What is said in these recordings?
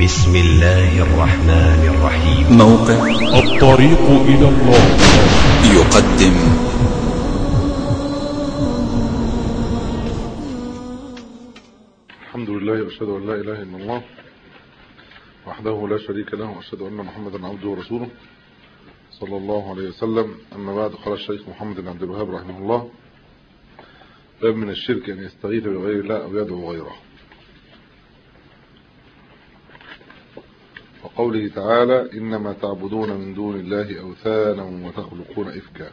بسم الله الرحمن الرحيم. موقع الطريق إلى الله يقدم الحمد لله وأشهد أن لا إله إلا الله وحده لا شريك له، وأشهد أن محمدا عبده ورسوله صلى الله عليه وسلم. أما بعد، قال الشيخ محمد بن عبد الوهاب رحمه الله: باب من الشرك أن يستغيث بغير الله أو يدعو غيره. وقوله تعالى: إنما تعبدون من دون الله أوثانا وتخلقون إفكا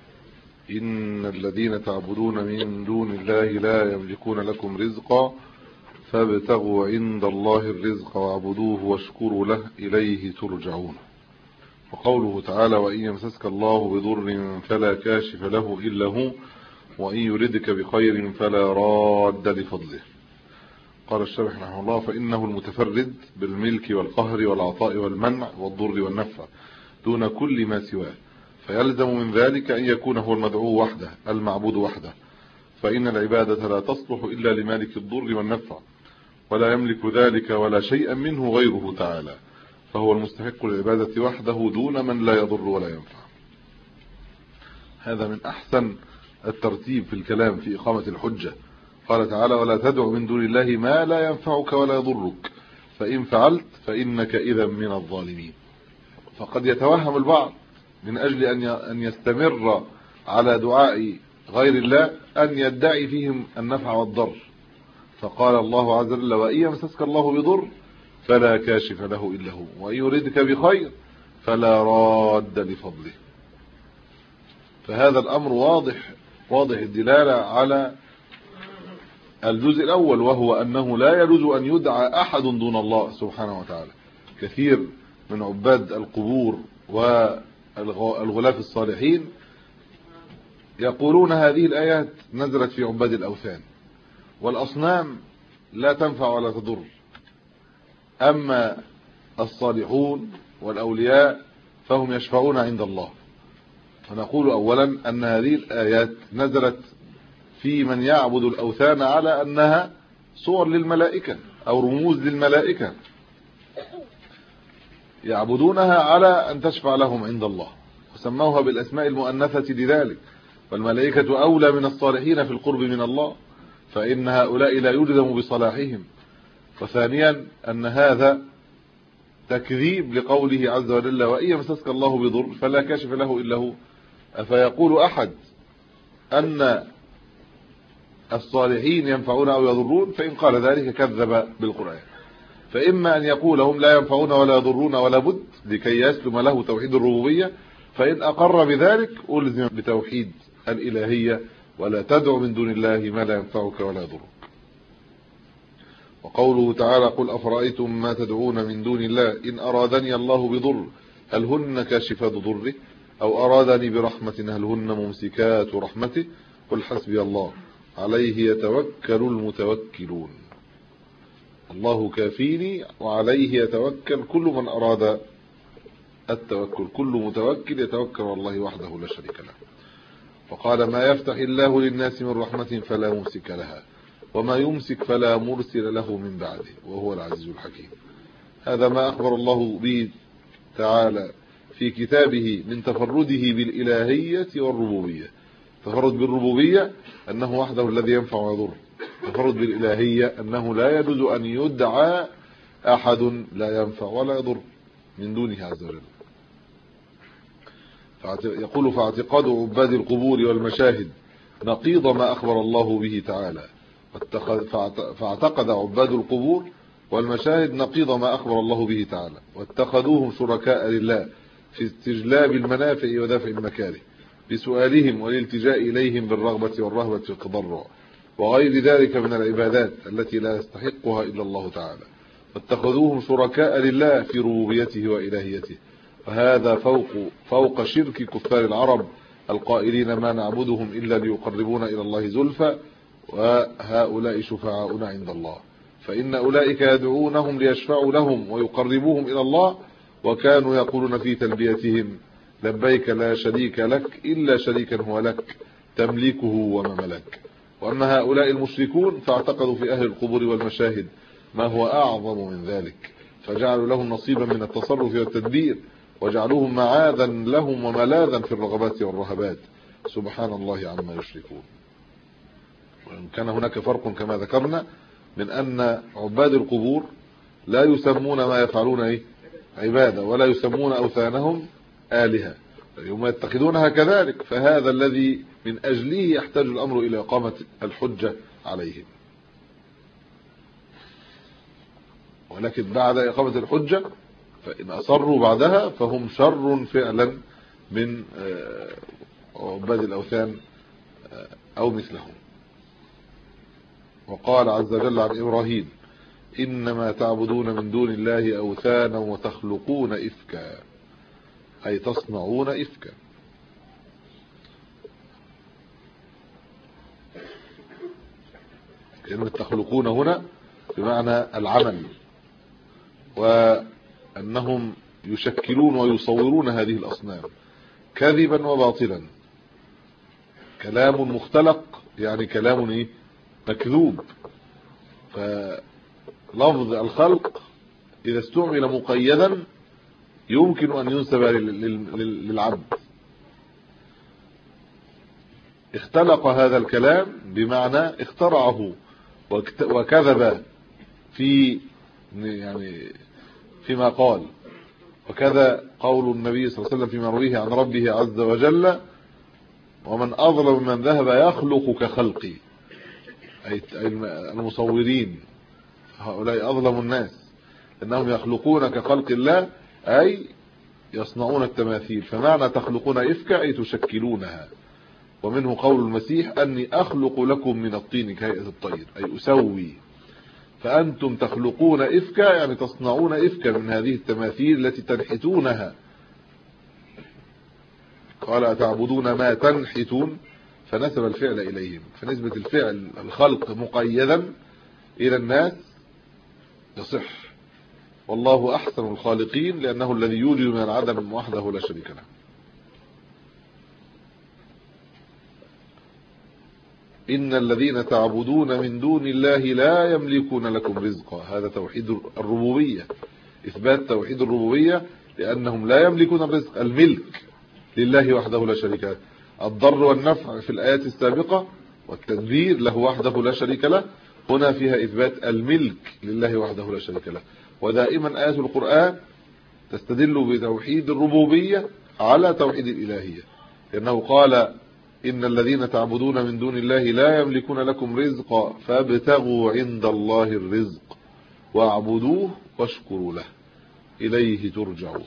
إن الذين تعبدون من دون الله لا يملكون لكم رزقا فابتغوا عند الله الرزق واعبدوه واشكروا له إليه ترجعون. وقوله تعالى: وإن يمسسك الله بضر فلا كاشف له إلا هو وإن يردك بخير فلا راد لفضله. قال الشارح رحمه الله: فإنه المتفرد بالملك والقهر والعطاء والمنع والضر والنفع دون كل ما سواه، فيلزم من ذلك أن يكون هو المدعو وحده المعبود وحده، فإن العبادة لا تصلح إلا لمالك الضر والنفع، ولا يملك ذلك ولا شيئا منه غيره تعالى، فهو المستحق للعبادة وحده دون من لا يضر ولا ينفع. هذا من أحسن الترتيب في الكلام في إقامة الحجة. قال تعالى: ولا تدع من دون الله ما لا ينفعك ولا يضرك فإن فعلت فإنك إذا من الظالمين. فقد يتوهم البعض من أجل أن يستمر على دعاء غير الله أن يدعي فيهم النفع والضر، فقال الله عز وجل: وإن يمسسك الله بضر فلا كاشف له إلا هو وإن يردك بخير فلا راد لفضله. فهذا الأمر واضح الدلالة على الجزء الأول، وهو أنه لا يجوز أن يدعى أحد دون الله سبحانه وتعالى. كثير من عباد القبور والغلاف الصالحين يقولون هذه الآيات نزلت في عباد الأوثان، والأصنام لا تنفع ولا تضر، أما الصالحون والأولياء فهم يشفعون عند الله. فنقول أولا أن هذه الآيات نزلت في من يعبد الأوثان على أنها صور للملائكة أو رموز للملائكة، يعبدونها على أن تشفع لهم عند الله، وسموها بالأسماء المؤنثة لذلك. والملائكة أولى من الصالحين في القرب من الله، فإن هؤلاء لا يلزم بصلاحهم. وثانيا أن هذا تكذيب لقوله عز وجل: وإن يمسسك الله بضر فلا كاشف له إلا هو. أفيقول أحد أن الصالحين ينفعون أو يضرون؟ فإن قال ذلك كذب بالقرآن. فإما أن يقول هم لا ينفعون ولا يضرون ولا بد لكي يسلم له توحيد الربوبية، فإن أقر بذلك ألزم بتوحيد الإلهية: ولا تدع من دون الله ما لا ينفعك ولا يضرك. وقوله تعالى: قل أفرأيتم ما تدعون من دون الله إن أرادني الله بضر هل هن كاشفات ضره أو أرادني برحمة هل هن ممسكات رحمته قل حسبي الله عليه يتوكل المتوكلون. الله كافيني وعليه يتوكل كل من أراد التوكل، كل متوكل يتوكل على الله وحده لا شريك له. وقال: ما يفتح الله للناس من رحمة فلا ممسك لها وما يمسك فلا مرسل له من بعده وهو العزيز الحكيم. هذا ما أخبر الله به تعالى في كتابه من تفرده بالإلهية والربوبية. تفرد بالربوبية أنه وحده الذي ينفع ويضر، تفرد بالإلهية أنه لا يجوز أن يدعى أحد لا ينفع ولا يضر من دونه عز وجل. يقول: فاعتقاد عباد القبور والمشاهد نقيض ما أخبر الله به تعالى. فاعتقد عباد القبور والمشاهد نقيض ما أخبر الله به تعالى، واتخذوهم شركاء لله في استجلاب المنافع ودفع المكاره بسؤالهم والالتجاء إليهم بالرغبة والرهبة في التضرع وغير ذلك من العبادات التي لا يستحقها إلا الله تعالى. واتخذوهم شركاء لله في ربوبيته وإلهيته، وهذا فوق شرك كفار العرب القائلين: ما نعبدهم إلا ليقربونا إلى الله زلفى وهؤلاء شفعاؤنا عند الله. فإن أولئك يدعونهم ليشفعوا لهم ويقربوهم إلى الله، وكانوا يقولون في تلبيتهم: لبيك لا شريك لك إلا شريكا هو لك تملكه وما ملك. وأما هؤلاء المشركون فاعتقدوا في أهل القبور والمشاهد ما هو أعظم من ذلك، فجعلوا لهم نصيبا من التصرف والتدبير وجعلوهم معاذا لهم وملاذا في الرغبات والرهبات. سبحان الله عما يشركون. وإن كان هناك فرق كما ذكرنا من أن عباد القبور لا يسمون ما يفعلون عبادة، ولا يسمون أوثانهم آلهة، يوم يتخذونها كذلك، فهذا الذي من أجله يحتاج الأمر إلى إقامة الحجة عليهم. ولكن بعد إقامة الحجة فإن أصروا بعدها فهم شر فعلا من عباد الأوثان أو مثلهم. وقال عز وجل عن إبراهيم: إنما تعبدون من دون الله أوثانا وتخلقون إفكا، أي تصنعون إفكا. كلمة تخلقون هنا بمعنى العمل، وأنهم يشكلون ويصورون هذه الأصنام كذبا وباطلا. كلام مختلق يعني كلام مكذوب. فلفظ الخلق إذا استعمل مقيدا يمكن أن ينسب للعبد. اختلق هذا الكلام بمعنى اخترعه وكذب فيما قال. وكذا قول النبي صلى الله عليه وسلم فيما رويه عن ربه عز وجل: ومن أظلم من ذهب يخلق كخلقي، أي المصورين هؤلاء أظلم الناس، إنهم يخلقون كخلق الله، أي يصنعون التماثيل. فمعنى تخلقون إفكا أي تشكلونها. ومنه قول المسيح: أني أخلق لكم من الطين كهيئة الطير، أي أسوي. فأنتم تخلقون إفكا يعني تصنعون إفكا من هذه التماثيل التي تنحتونها. قال: أتعبدون ما تنحتون، فنسب الفعل إليهم. فنسبة الفعل الخلق مقيدا إلى الناس يصح. والله أحسن الخالقين لأنه الذي يوجد من العدم وحده لا شريك له. إن الذين تعبدون من دون الله لا يملكون لكم رزقا. هذا توحيد الربوبية، إثبات توحيد الربوبية، لأنهم لا يملكون الرزق. الملك لله وحده لا شريك له. الضر والنفع في الآيات السابقة والتدبير له وحده لا شريك له. هنا فيها إثبات الملك لله وحده لا شريك له. ودائما آيات القرآن تستدل بتوحيد الربوبية على توحيد الإلهية، لأنه قال: إن الذين تعبدون من دون الله لا يملكون لكم رزقا فابتغوا عند الله الرزق واعبدوه واشكروا له إليه ترجعون.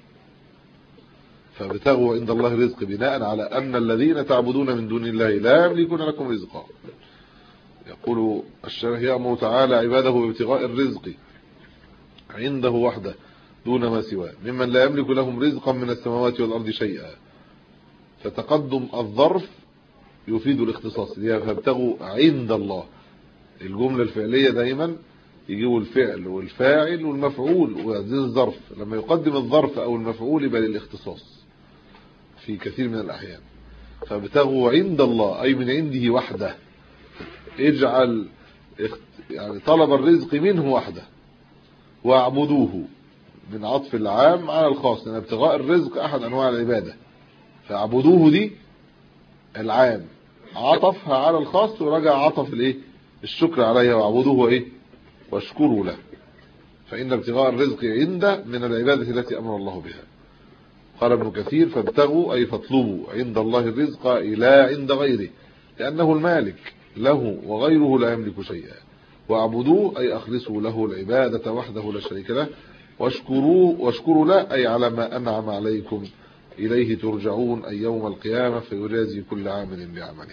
فابتغوا عند الله الرزق بناء على أن الذين تعبدون من دون الله لا يملكون لكم رزقا. يقول الشارح: يأمر تعالى عباده بابتغاء الرزق عنده وحده دون ما سواه ممن لا يملك لهم رزقا من السماوات والأرض شيئا. فتقدم الظرف يفيد الاختصاص، فابتغوا عند الله. الجملة الفعلية دائما يجيبوا الفعل والفاعل والمفعول، وهذه الظرف لما يقدم الظرف أو المفعول يبقى للاختصاص في كثير من الأحيان. فابتغوا عند الله أي من عنده وحده. اجعل يعني طلب الرزق منه وحده. واعبدوه من عطف العام على الخاص، لأن ابتغاء الرزق أحد أنواع العبادة. فاعبدوه دي العام عطفها على الخاص، ورجع عطف الشكر عليها. واعبدوه واشكروا له. فإن ابتغاء الرزق عنده من العبادة التي أمر الله بها. قال ابن كثير: فابتغوا أي فاطلبوا عند الله الرزق إلى عند غيره، لأنه المالك له وغيره لا يملك شيئا. واعبدوه أي أخلصوا له العبادة وحده لا شريك له. واشكروا له أي على ما أنعم عليكم إليه ترجعون أي يوم القيامة فيجازي كل عامل بعمله.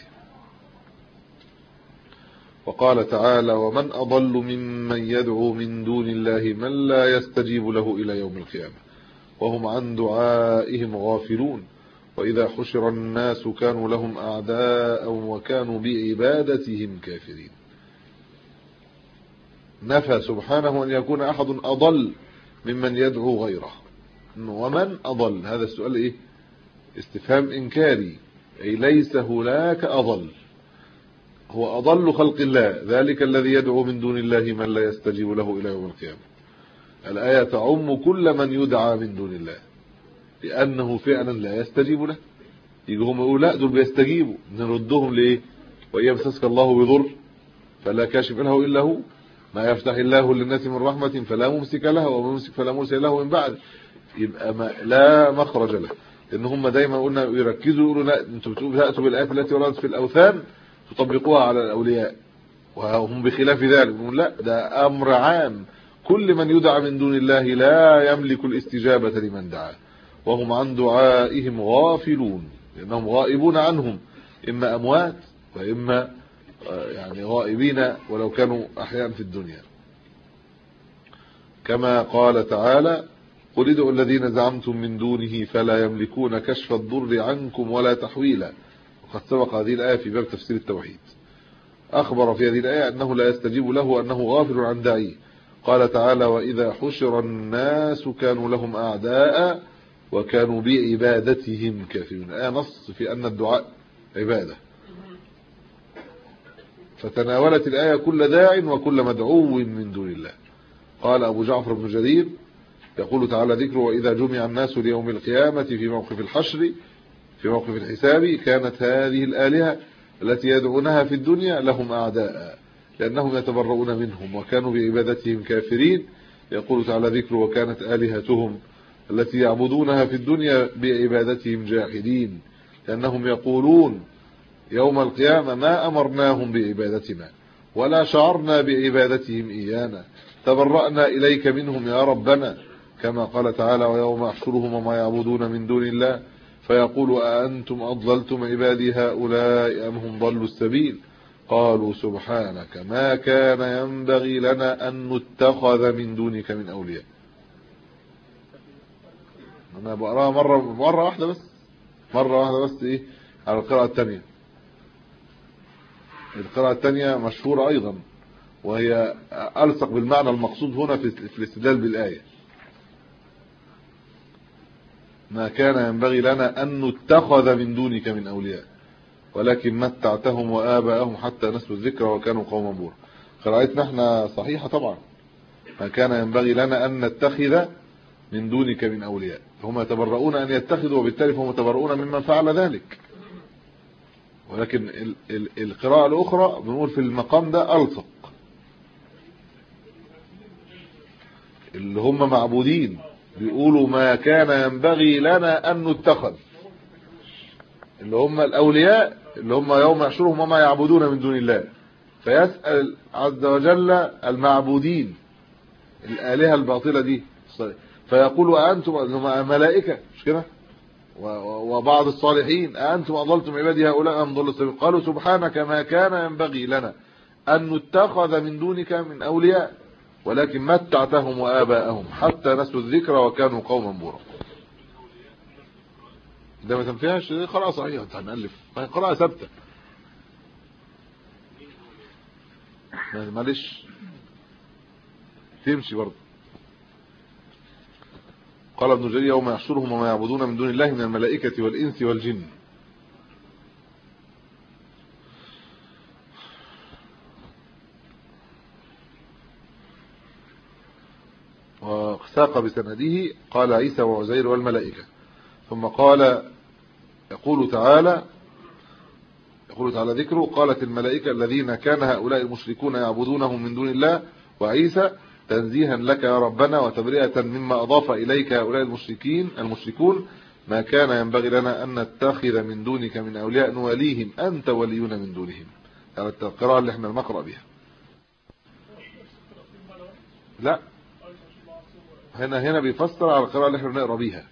وقال تعالى: ومن أضل ممن يدعو من دون الله من لا يستجيب له إلى يوم القيامة وهم عن دعائهم غافلون وإذا حشر الناس كانوا لهم أعداء وكانوا بعبادتهم كافرين. نفى سبحانه أن يكون أحد أضل ممن يدعو غيره. ومن أضل، هذا السؤال استفهام إنكاري، أي ليس هناك أضل. هو أضل خلق الله ذلك الذي يدعو من دون الله من لا يستجيب له إلى يوم القيامة. الآية تعم كل من يدعى من دون الله، لأنه فعلا لا يستجيب له. يجوا هم يقولوا لا دول بيستجيبوا، نردهم ليه؟ وإن يمسسك الله بضر فلا كاشف له إلا هو، ما يفتح الله للناس من رحمة فلا ممسك لها وما يمسك فلا مرسل له من بعد. يبقى لا مخرج له، لأن هم دايما قلنا يركزوا يقولوا لا انتوا بتأتوا بالآيات التي وردت في الأوثان تطبقوها على الأولياء، وهم بخلاف ذلك. لا، ده أمر عام، كل من يدعى من دون الله لا يملك الاستجابة لمن دعاه، وهم عن دعائهم غافلون، لأنهم غائبون عنهم، إما أموات وإما يعني غائبين ولو كانوا أحياء في الدنيا. كما قال تعالى: قل ادعوا الذين زعمتم من دونه فلا يملكون كشف الضر عنكم ولا تحويلا. وقد سبق هذه الآية في باب تفسير التوحيد. أخبر في هذه الآية أنه لا يستجيب له وأنه غافل عن داعيه. قال تعالى: وإذا حشر الناس كانوا لهم أعداء وكانوا بعبادتهم كافرين. آية نص في أن الدعاء عبادة، فتناولت الآية كل داع وكل مدعو من دون الله. قال أبو جعفر بن جرير يقول تعالى ذكره: وإذا جمع الناس ليوم القيامة في موقف الحشر في موقف الحساب كانت هذه الآلهة التي يدعونها في الدنيا لهم أعداء لأنهم يتبرؤون منهم وكانوا بعبادتهم كافرين. يقول تعالى ذكره: وكانت آلهتهم التي يعبدونها في الدنيا بعبادتهم جاحدين لأنهم يقولون يوم القيامة: ما أمرناهم بعبادتنا ولا شعرنا بعبادتهم إيانا، تبرأنا إليك منهم يا ربنا. كما قال تعالى: ويوم يحشرهم وما يعبدون من دون الله فيقول: أأنتم أضللتم عبادي هؤلاء أم هم ضلوا السبيل؟ قالوا: سبحانك ما كان ينبغي لنا أن نتخذ من دونك من أولياء. أنا بقراها مرة واحدة بس إيه على القراءة الثانية. القراءة الثانية مشهورة أيضا، وهي ألصق بالمعنى المقصود هنا في الاستدلال بالآية: ما كان ينبغي لنا أن نتخذ من دونك من أولياء ولكن متعتهم وآباءهم حتى نسوا الذكر وكانوا قوما بورا. قراءتنا احنا صحيحة طبعا، ما كان ينبغي لنا أن نتخذ من دونك من أولياء، هم يتبرؤون أن يتخذوا وبالتالي هم يتبرؤون ممن فعل ذلك. ولكن القراءة الأخرى بنقول في المقام ده ألصق، اللي هم معبودين بيقولوا ما كان ينبغي لنا أن نتخذ، اللي هم الأولياء اللي هم يوم يحشرهم وما يعبدون من دون الله، فيسأل عز وجل المعبودين الآلهة الباطلة دي فيقول: أأنتم، هم ملائكة مش كده، وبعض الصالحين: أأنتم أضلتم عبادي هؤلاء أم ضلوا السبيل؟ قالوا: سبحانك ما كان ينبغي لنا أن نتخذ من دونك من أولياء ولكن متعتهم وآباءهم حتى نسوا الذكر وكانوا قوما بورا. ده ما تنفعش، دي قراءة صحيحة هنألف، قراءة ثابتة معلش تمشي برضه. قال ابن جرير: يوم يحشرهم وما يعبدون من دون الله من الملائكة والإنس والجن. وساق بسنده قال عيسى وعزير والملائكة. ثم قال: يقول تعالى ذكره: قالت الملائكة الذين كان هؤلاء المشركون يعبدونهم من دون الله وعيسى تنزيها لك يا ربنا وتبرئة مما أضاف إليك هؤلاء المشركون ما كان ينبغي لنا أن نتخذ من دونك من أولياء نواليهم أنت ولينا من دونهم. يعني القراءة اللي احنا نقرأ بها. لا، هنا بيفسر على القراءة اللي احنا نقرأ بيها.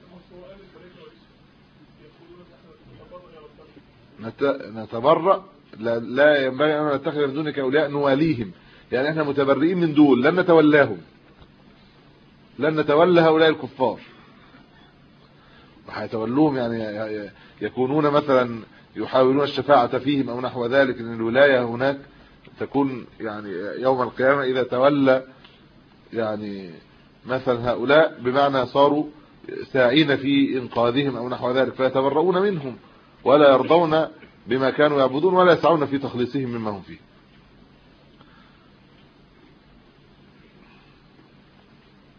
نتبرأ، لا ينبغي أن نتخذ من دونك أولياء نواليهم، يعني احنا متبرئين من دول، لن نتولاهم، لن نتولى هؤلاء الكفار، وهيتولوهم يعني يكونون مثلا يحاولون الشفاعة فيهم أو نحو ذلك، ان الولاية هناك تكون يعني يوم القيامة إذا تولى يعني مثلا هؤلاء بمعنى صاروا ساعين في إنقاذهم أو نحو ذلك، فيتبرؤون منهم ولا يرضون بما كانوا يعبدون ولا يسعون في تخليصهم مما هم فيه.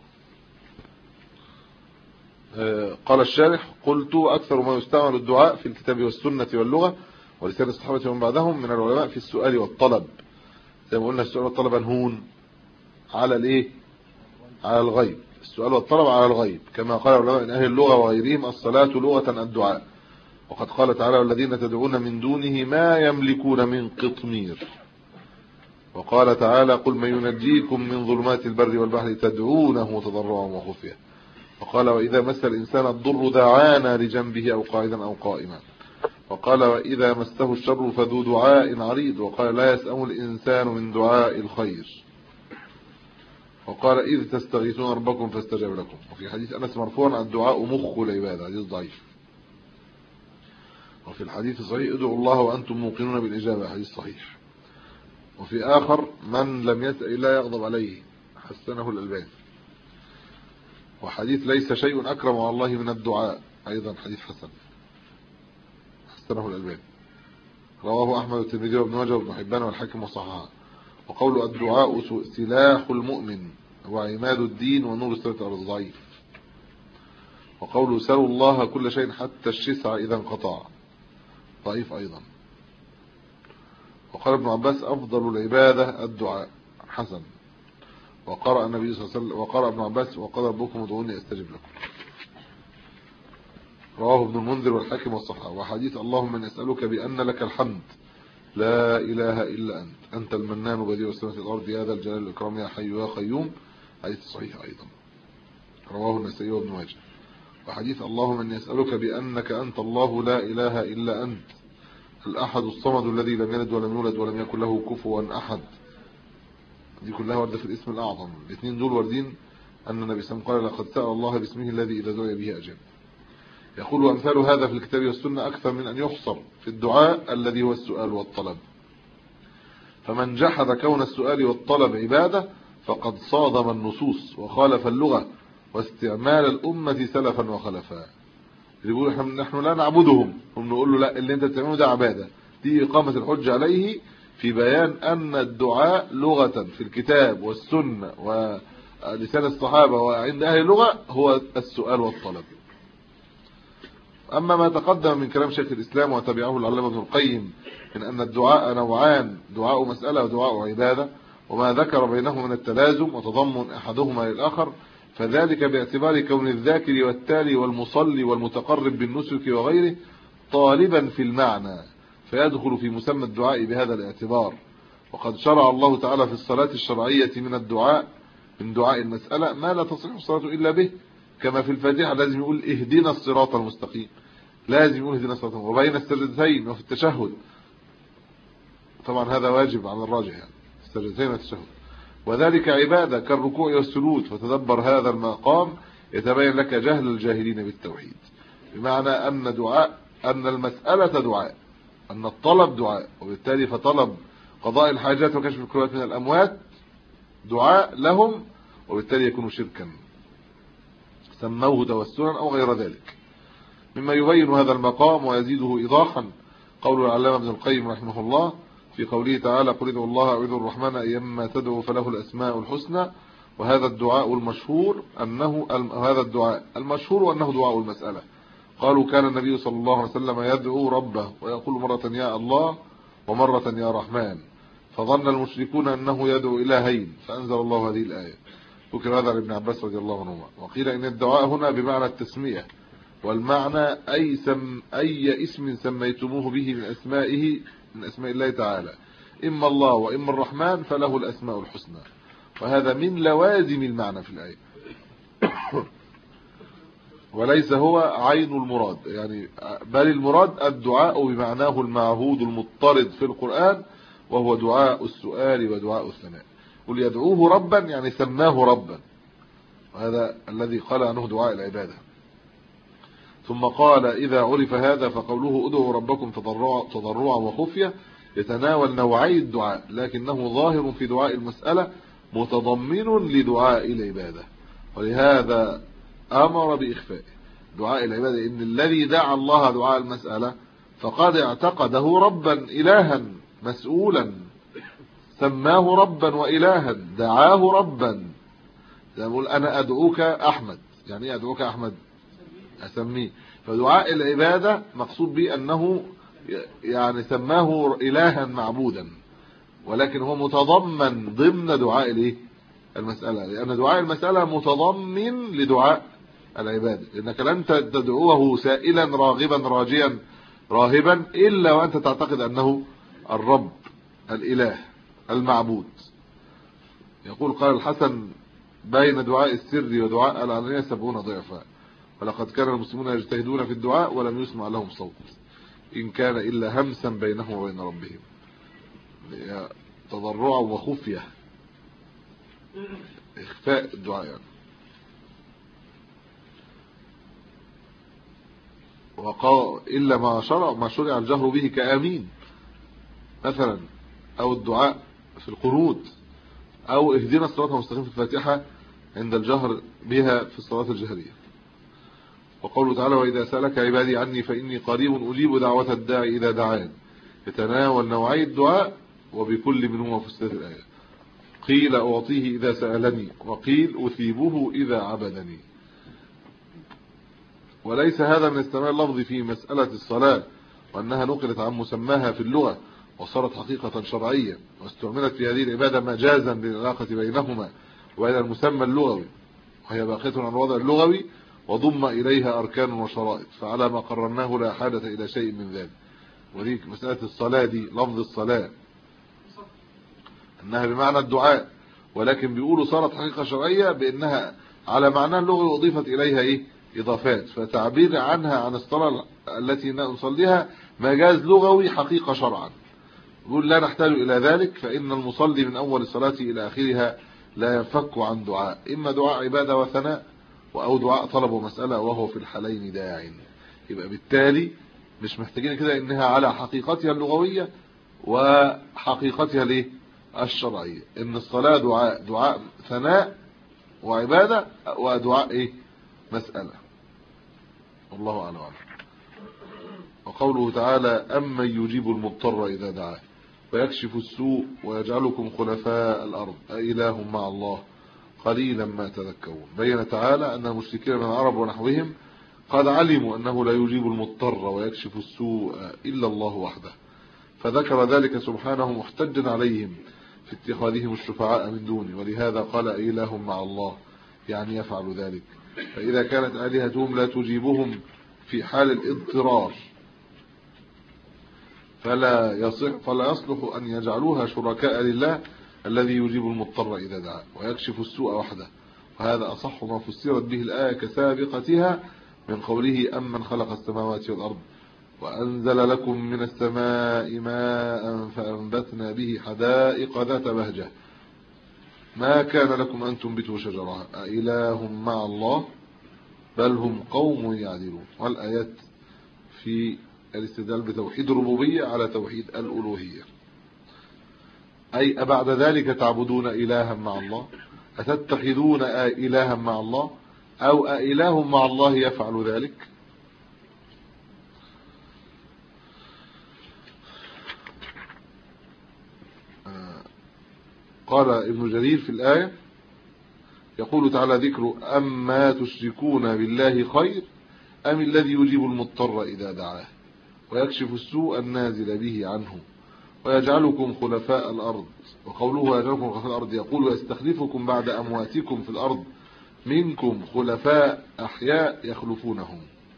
قال الشارح: قلت: أكثر ما يستعمل الدعاء في الكتاب والسنة واللغة ولسان الصحابة ومن بعدهم من العلماء في السؤال والطلب. زي ما قلنا السؤال والطلب منهون على الايه؟ على الغيب. السؤال والطلب على الغيب، كما قال العلماء من أهل اللغة وغيرهم: الصلاة لغة الدعاء. وقد قال تعالى: والذين تدعون من دونه ما يملكون من قطمير. وقال تعالى: قل من ينجيكم من ظلمات البر والبحر تدعونه تضرعا وخفيا. وقال: وإذا مس الإنسان الضر دعانا لجنبه أو قاعدا أو قائما. وقال: وإذا مسه الشر فذو دعاء عريض. وقال: لا يسأم الإنسان من دعاء الخير. وقال: إذ تستغيثون ربكم فاستجاب لكم. وفي حديث أنس مرفوعا: الدعاء مخ العبادة، حديث ضعيف. وفي الحديث الصحيح: ادعوا الله وأنتم موقنون بالإجابة، حديث صحيح. وفي آخر: من لم يسأل لا يغضب عليه، حسنه الألباني. وحديث: ليس شيء أكرم على الله من الدعاء، أيضا حديث حسن، حسنه الألباني. رواه أحمد والترمذي وابن ماجه وابن حبان والحاكم وصححه. وقول: الدعاء سلاح المؤمن وعماد الدين ونور السماوات ضعيف. وقول: سلوا الله كل شيء حتى الشسع إذا انقطع، ضعيف أيضا. وقال ابن عباس: أفضل العبادة الدعاء، حسن. وقرأ النبي صلى الله عليه وسلم، وقرأ ابن عباس: وقال ربكم ادعوني أستجب لكم. رواه ابن المنذر والحاكم والصحابة. وحديث: اللهم من أسألك بأن لك الحمد لا إله إلا أنت، أنت المنان بديع السماوات والأرض يا ذا الجلال والإكرام يا حي يا قيوم، حديث صحيح أيضا، رواه النسائي وابن ماجه. وحديث: اللهم إني أسألك بأنك أنت الله لا إله إلا أنت الأحد الصمد الذي لم يلد ولم يولد ولم يكن له كفوا أحد. دي كلها وردة في الاسم الأعظم. الاثنين دول واردين أن النبي صلى الله عليه وسلم قال: لقد سأل الله باسمه الذي إذا دعي به أجاب. يقول: وأمثال هذا في الكتاب والسنة أكثر من أن يحصر في الدعاء الذي هو السؤال والطلب. فمن جحد كون السؤال والطلب عبادة فقد صادم النصوص وخالف اللغة واستعمال الأمة سلفا وخلفا. يقول: نحن لا نعبدهم، هم نقول له: لا، اللي انت بتعمله ده عبادة. دي إقامة الحجة عليه في بيان أن الدعاء لغة في الكتاب والسنة ولسان الصحابة وعند أهل اللغة هو السؤال والطلب. أما ما تقدم من كلام شيخ الإسلام وتبعه العلامة ابن القيم من أن الدعاء نوعان: دعاء مسألة ودعاء عبادة، وما ذكر بينهما من التلازم وتضمن أحدهما للآخر، فذلك باعتبار كون الذاكر والتالي والمصلي والمتقرب بالنسك وغيره طالبا في المعنى، فيدخل في مسمى الدعاء بهذا الاعتبار. وقد شرع الله تعالى في الصلاة الشرعية من الدعاء من دعاء المسألة ما لا تصح الصلاة إلا به، كما في الفاتحة لازم يقول: اهدنا الصراط المستقيم، لازم يقول اهدنا الصراط المستقيم. وبين السجدتين وفي التشهد، طبعا هذا واجب على الراجح، يعني السجدتين والتشهد، وذلك عبادة كالركوع والسجود. فتدبر هذا المقام يتبين لك جهل الجاهلين بالتوحيد، بمعنى أن المسألة دعاء، أن الطلب دعاء، وبالتالي فطلب قضاء الحاجات وكشف الكربات من الأموات دعاء لهم، وبالتالي يكون شركا سموه توسلا أو غير ذلك. مما يبين هذا المقام ويزيده إيضاحا قول العلامة ابن القيم رحمه الله في قوله تعالى: قل ادعوا الله أو ادعوا الرحمن أيما تدعوا فله الأسماء الحسنى. وهذا الدعاء المشهور أنه دعاء المسألة. قالوا: كان النبي صلى الله عليه وسلم يدعو ربه ويقول مرة يا الله ومرة يا رحمن، فظن المشركون أنه يدعو إلهين، فأنزل الله هذه الآية. ذكر هذا لابن عباس رضي الله عنهما. وقيل إن الدعاء هنا بمعنى التسمية، والمعنى أي اسم سميتموه به من أسماء الله تعالى، إما الله وإما الرحمن فله الأسماء الحسنى. وهذا من لوازم المعنى في الآية وليس هو عين المراد، يعني بل المراد الدعاء بمعناه المعهود المضطرد في القرآن، وهو دعاء السؤال ودعاء الثناء. قل يدعوه ربا يعني سماه ربا، وهذا الذي قال عنه دعاء العبادة. ثم قال: إذا عرف هذا فقوله ادعوا ربكم تضرعا وخفية يتناول نوعي الدعاء، لكنه ظاهر في دعاء المسألة متضمن لدعاء العبادة، ولهذا أمر بإخفائه. دعاء العبادة إن الذي دعا الله دعاء المسألة فقد اعتقده ربا إلها مسؤولا، سماه ربا وإلها، دعاه ربا. يقول: أنا أدعوك أحمد. يعني إيه أدعوك أحمد؟ اسميه. فدعاء العبادة مقصود به انه يعني سماه الها معبودا، ولكن هو متضمن ضمن دعاء الايه المسألة، لان دعاء المسألة متضمن لدعاء العبادة، لانك لن تدعوه سائلا راغبا راجيا راهبا الا وانت تعتقد انه الرب الاله المعبود. يقول قال الحسن بين دعاء السر ودعاء العلانية 70 ضعفا، ولقد كان المسلمون يجتهدون في الدعاء ولم يسمع لهم صوت إن كان إلا همسا بينهم وبين ربهم، تضرعا وخفية، إخفاء الدعاء يعني. وقال إلا ما شرع الجهر به كآمين مثلا، أو الدعاء في القنوت، أو اهدنا الصراط المستقيم في الفاتحة عند الجهر بها في الصلاة الجهرية. وقوله تعالى وإذا سألك عبادي عني فإني قريب أجيب دعوة الداعي إذا دعان، يتناول نوعي الدعاء وبكل منهما في السورة الآية. قيل أعطيه إذا سألني، وقيل أثيبه إذا عبدني. وليس هذا من استعمال اللفظ في مسألة الصلاة، وأنها نقلت عن مسماها في اللغة وصارت حقيقة شرعية، واستعملت في هذه العبادة مجازا للعلاقة بينهما وبين المسمى اللغوي، وهي باقية عن الوضع اللغوي وضم إليها أركان وشرائط، فعلى ما قررناه لا حاجة إلى شيء من ذلك. ودي مسألة الصلاة دي لفظ الصلاة أنها بمعنى الدعاء، ولكن بيقولوا صارت حقيقة شرعية بأنها على معنى اللغوي وضيفت إليها إضافات، فتعبير عنها عن الصلاة التي نصليها مجاز لغوي حقيقة شرعا. يقول لا نحتاج إلى ذلك، فإن المصلي من أول الصلاة إلى آخرها لا ينفك عن دعاء، إما دعاء عبادة وثناء أو دعاء طلب ومسألة، وهو في الحالين داع. يبقى بالتالي مش محتاجين كده إنها على حقيقتها اللغوية وحقيقتها الشرعية، إن الصلاة دعاء ثناء وعبادة، ودعاء مسألة. والله أعلم. وقوله تعالى أمن يجيب المضطر إذا دعاه ويكشف السوء ويجعلكم خلفاء الأرض أإله مع الله قليلا ما تذكرون. بين تعالى أن المشركين من العرب ونحوهم قد علموا أنه لا يجيب المضطر ويكشف السوء إلا الله وحده، فذكر ذلك سبحانه محتجا عليهم في اتخاذهم الشفعاء من دونه، ولهذا قال أإله مع الله يعني يفعل ذلك. فإذا كانت آلهتهم لا تجيبهم في حال الاضطرار فلا يصلح أن يجعلوها شركاء لله الذي يجيب المضطر إذا دعا ويكشف السوء وحده. وهذا أصح ما فسرت به الآية كسابقتها من قوله أمن خلق السماوات والأرض وأنزل لكم من السماء ماء فأنبتنا به حدائق ذات بهجة ما كان لكم أن تنبتوا شجرها أإله مع الله بل هم قوم يعدلون. والآيات في الاستدلال بتوحيد الربوبية على توحيد الألوهية، أي أبعد ذلك تعبدون إلها مع الله، أتتخذون إلها مع الله، أو أإله مع الله يفعل ذلك. قال ابن جرير في الآية يقول تعالى ذكر أما تشركون بالله خير أم الذي يجيب المضطر إذا دعاه ويكشف السوء النازل به عنه ويجعلكم خلفاء الأرض. وقوله يجعلكم خلفاء الأرض يقول ويستخلفكم بعد أمواتكم في الأرض منكم خلفاء أحياء يخلفونهم،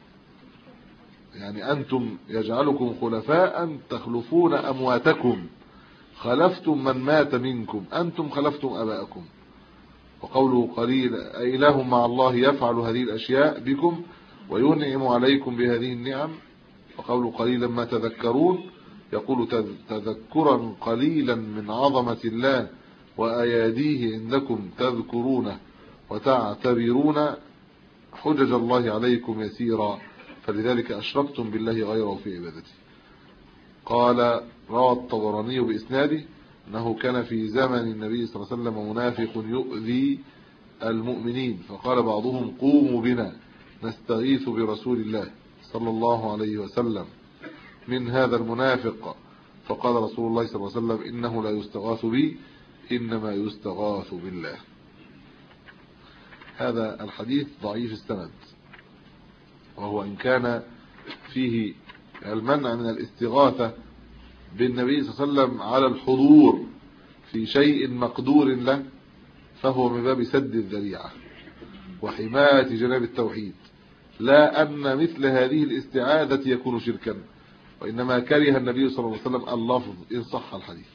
يعني أنتم يجعلكم خلفاء تخلفون أمواتكم، خلفتم من مات منكم، أنتم خلفتم أباءكم. وقوله قليل أإله مع الله يفعل هذه الأشياء بكم وينعم عليكم بهذه النعم. وقوله قليلا ما تذكرون يقول تذكرا قليلا من عظمة الله وآياته عندكم تذكرونه وتعتبرون حجج الله عليكم يسيرا فلذلك أشركتم بالله غيره في عبادته. قال روى الطبراني بإسناده أنه كان في زمن النبي صلى الله عليه وسلم منافق يؤذي المؤمنين، فقال بعضهم قوموا بنا نستغيث برسول الله صلى الله عليه وسلم من هذا المنافق، فقال رسول الله صلى الله عليه وسلم إنه لا يستغاث بي إنما يستغاث بالله. هذا الحديث ضعيف السند وهو إن كان فيه المنع من الاستغاثة بالنبي صلى الله عليه وسلم على الحضور في شيء مقدور له، فهو من باب سد الذريعة وحماية جناب التوحيد، لا أن مثل هذه الاستعاذة يكون شركا، وإنما كره النبي صلى الله عليه وسلم اللفظ إن صح الحديث،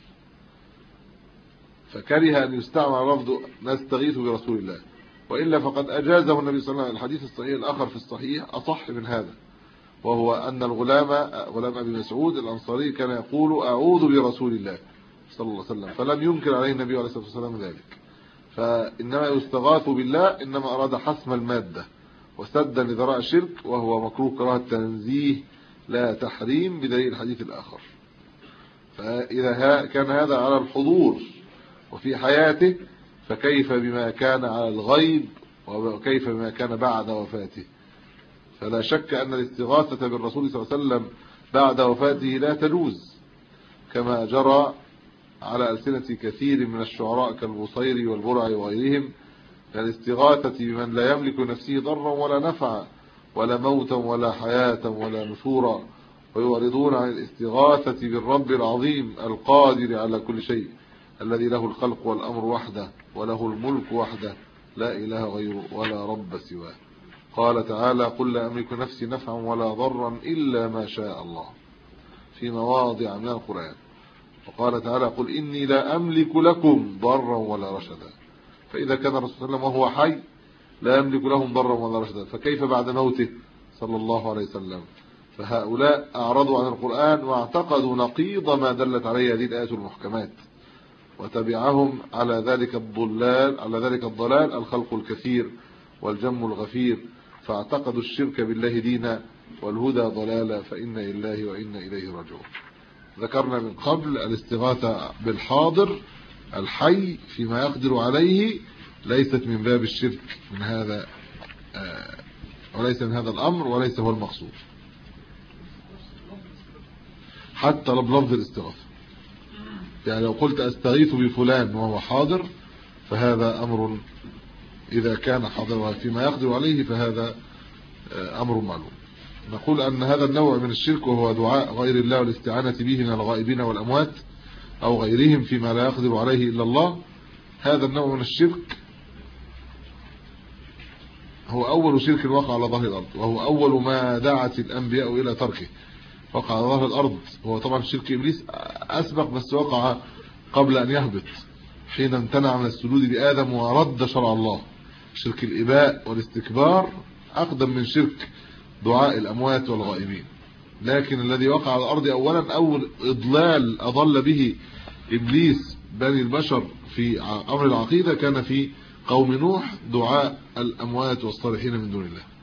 فكره أن يستعمل لفظ نستغيث برسول الله، وإلا فقد أجازه النبي صلى الله عليه وسلم. الحديث الصحيح الآخر في الصحيح أصح من هذا، وهو أن غلام أبي مسعود الأنصاري كان يقول أعوذ برسول الله صلى الله عليه وسلم، فلم ينكر عليه النبي عليه الصلاة والسلام ذلك. فإنما يستغاث بالله إنما أراد حسم المادة وسدا لذراع الشرك، وهو مكروه كراهة تنزيه لا تحريم بدليل الحديث الآخر. فإذا كان هذا على الحضور وفي حياته، فكيف بما كان على الغيب وكيف بما كان بعد وفاته؟ فلا شك أن الاستغاثة بالرسول صلى الله عليه وسلم بعد وفاته لا تجوز، كما جرى على ألسنة كثير من الشعراء كالبصيري والبرعي وغيرهم، الاستغاثة بمن لا يملك نفسه ضرا ولا نفعا ولا موتا ولا حياة ولا نشورا، ويعرضون عن الاستغاثة بالرب العظيم القادر على كل شيء الذي له الخلق والأمر وحده وله الملك وحده لا إله غيره ولا رب سواه. قال تعالى قل لا أملك نفسي نفعا ولا ضرا إلا ما شاء الله في مواضع من القرآن. وقال تعالى قل إني لا أملك لكم ضرا ولا رشدا. فإذا كان الرسول صلى الله عليه وسلم وهو حي لا يملك لهم ضرا ولا رشدا، فكيف بعد موته صلى الله عليه وسلم؟ فهؤلاء أعرضوا عن القرآن واعتقدوا نقيض ما دلت عليه هذه الآيات المحكمات، وتبعهم على ذلك الضلال الخلق الكثير والجم الغفير، فاعتقدوا الشرك بالله دينا والهدى ضلالا، فإنا لله وإنا إليه راجعون. ذكرنا من قبل الاستغاثة بالحاضر الحي فيما يقدر عليه ليست من باب الشرك من هذا وليس من هذا الأمر وليس هو المقصود، حتى بلفظ الاستغاثة. يعني لو قلت أستغيث بفلان وهو حاضر فهذا أمر إذا كان حاضر فيما يقدر عليه فهذا أمر معلوم. نقول أن هذا النوع من الشرك وهو دعاء غير الله والاستعانة به من الغائبين والأموات أو غيرهم فيما لا يقدر عليه إلا الله، هذا النوع من الشرك هو أول شرك وقع على ظهر الأرض، وهو أول ما دعت الأنبياء إلى تركه، وقع على ظهر الأرض. هو طبعا شرك إبليس أسبق، بس وقع قبل أن يهبط حين امتنع من السجود لآدم ورد شرع الله. شرك الإباء والاستكبار أقدم من شرك دعاء الأموات والغائبين. لكن الذي وقع على الأرض أولا أول إضلال أضل به إبليس بني البشر في أمر العقيدة كان في قوم نوح دعاء الأموات والصالحين من دون الله.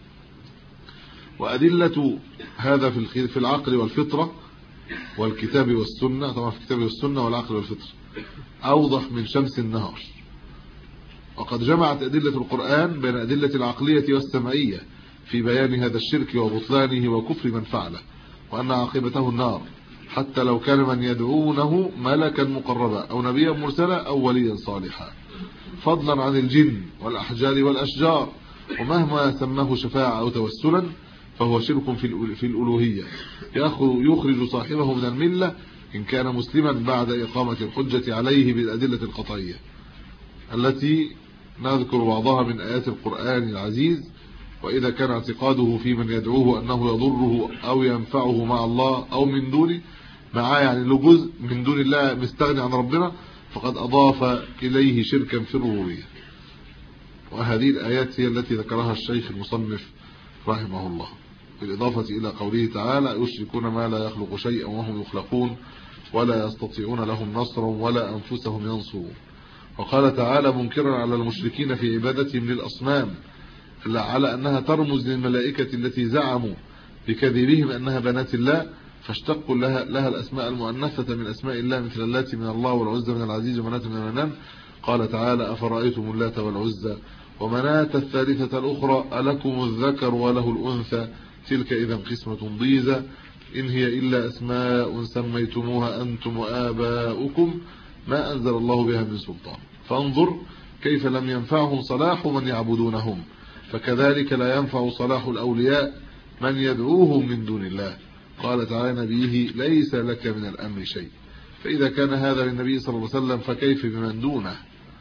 وأدلة هذا في العقل والفطرة والكتاب والسنة، طبعا في الكتاب والسنة والعقل والفطرة أوضح من شمس النهار. وقد جمعت أدلة القرآن بين أدلة العقلية والسمعية في بيان هذا الشرك وبطلانه وكفر من فعله، وأن عاقبته النار، حتى لو كان من يدعونه ملكا مقربا أو نبيا مرسلا أو وليا صالحا، فضلا عن الجن والأحجار والأشجار. ومهما سماه شفاعة أو توسلا فهو شرك في الألوهية يخرج صاحبه من الملة إن كان مسلما بعد إقامة الحجة عليه بالأدلة القطعية التي نذكر بعضها من آيات القرآن العزيز. وإذا كان اعتقاده في من يدعوه أنه يضره أو ينفعه مع الله أو من دونه معاه، يعني له جزء من دون الله مستغني عن ربنا، فقد أضاف إليه شركا في الربوبية. وهذه الآيات هي التي ذكرها الشيخ المصنف رحمه الله، بالإضافة إلى قوله تعالى يشركون ما لا يخلق شيئا وهم يخلقون ولا يستطيعون لهم نصرا ولا أنفسهم ينصرون. وقال تعالى منكرا على المشركين في عبادتهم للأصنام على أنها ترمز للملائكة التي زعموا بكذبهم أنها بنات الله، فاشتقوا لها الأسماء المؤنثة من أسماء الله مثل اللات من الله والعزى من العزيز ومناة من المنان. قال تعالى أفرأيتم اللات والعزى ومناة الثالثة الأخرى ألكم الذكر وله الأنثى تلك إذا قسمة ضيزى إن هي إلا أسماء سميتموها أنتم وآباؤكم ما أنزل الله بها من سلطان. فانظر كيف لم ينفعهم صلاح من يعبدونهم، فكذلك لا ينفع صلاح الأولياء من يدعوهم من دون الله. قال تعالى نبيه ليس لك من الأمر شيء. فإذا كان هذا للنبي صلى الله عليه وسلم فكيف بمن دونه؟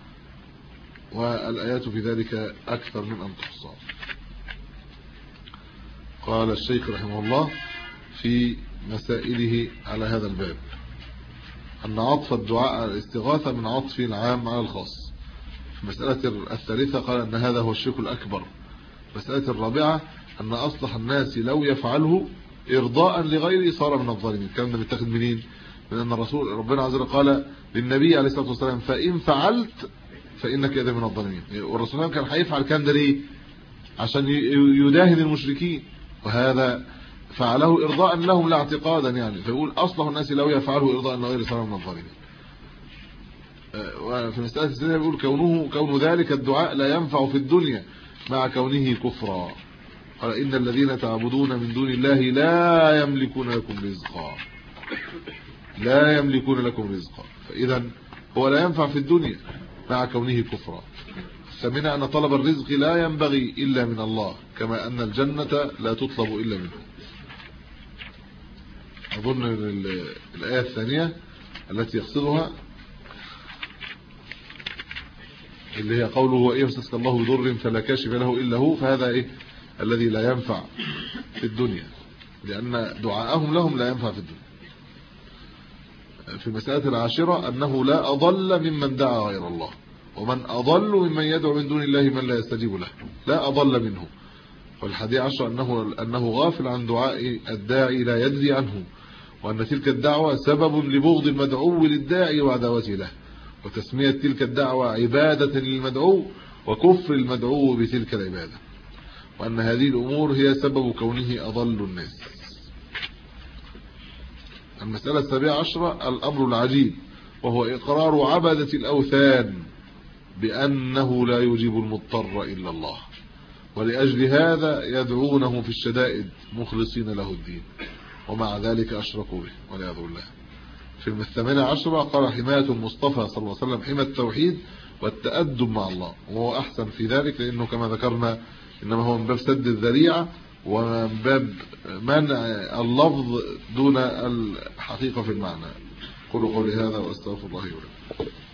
والآيات في ذلك أكثر من أن تحصى. قال الشيخ رحمه الله في مسائله على هذا الباب أن عطف الدعاء على الاستغاثة من عطف العام على الخاص. في المسألة الثالثة قال أن هذا هو الشرك الأكبر. المسألة الرابعة أن أصلح الناس لو يفعله إرضاء لغيره صار من الظالمين. الكلام ده متاخد منين؟ من أن الرسول ربنا عز وجل قال للنبي عليه الصلاة والسلام فإن فعلت فإنك إذا من الظالمين. والرسول كان هيفعل كان ده ليه؟ عشان يداهن المشركين، وهذا فعله إرضاء لهم لا اعتقادا يعني. فيقول أصلح الناس لو يفعله إرضاء لغيره صار من الظالمين. وفي المسألة الثانية بيقول كون ذلك الدعاء لا ينفع في الدنيا مع كونه كفرا. قال إن الذين تعبدون من دون الله لا يملكون لكم رزقا. لا يملكون لكم رزقا. فإذا هو لا ينفع في الدنيا مع كونه كفرا. الثامنة أن طلب الرزق لا ينبغي إلا من الله كما أن الجنة لا تطلب إلا منه. أظن الآية الثانية التي يقصدها اللي هي قوله وإن يمسسك الله بضر فلا كاشف له إلا هو، فهذا الذي لا ينفع في الدنيا لأن دعاءهم لهم لا ينفع في الدنيا. في المسألة العاشرة أنه لا أضل ممن دعا غير الله، ومن أضل ممن يدعو من دون الله من لا يستجيب له، لا أضل منه. والحادي عشر أنه غافل عن دعاء الداعي لا يدري عنه، وأن تلك الدعوة سبب لبغض المدعو للداعي وعداوته له، وتسمية تلك الدعوة عبادة للمدعو وكفر المدعو بتلك العبادة، وأن هذه الأمور هي سبب كونه أضل الناس. المسألة السابعة عشرة الأمر العجيب، وهو إقرار عبدة الأوثان بأنه لا يجيب المضطر إلا الله، ولأجل هذا يدعونه في الشدائد مخلصين له الدين، ومع ذلك أشركوا به والعياذ بالله. في الثامنة عشرة قال حماية المصطفى صلى الله عليه وسلم حماية التوحيد والتأدب مع الله، وهو أحسن في ذلك لأنه كما ذكرنا إنما هو من باب سد الذريعة ومن باب منع اللفظ دون الحقيقة في المعنى. قولوا قولي هذا وأستغفر الله لي ولكم.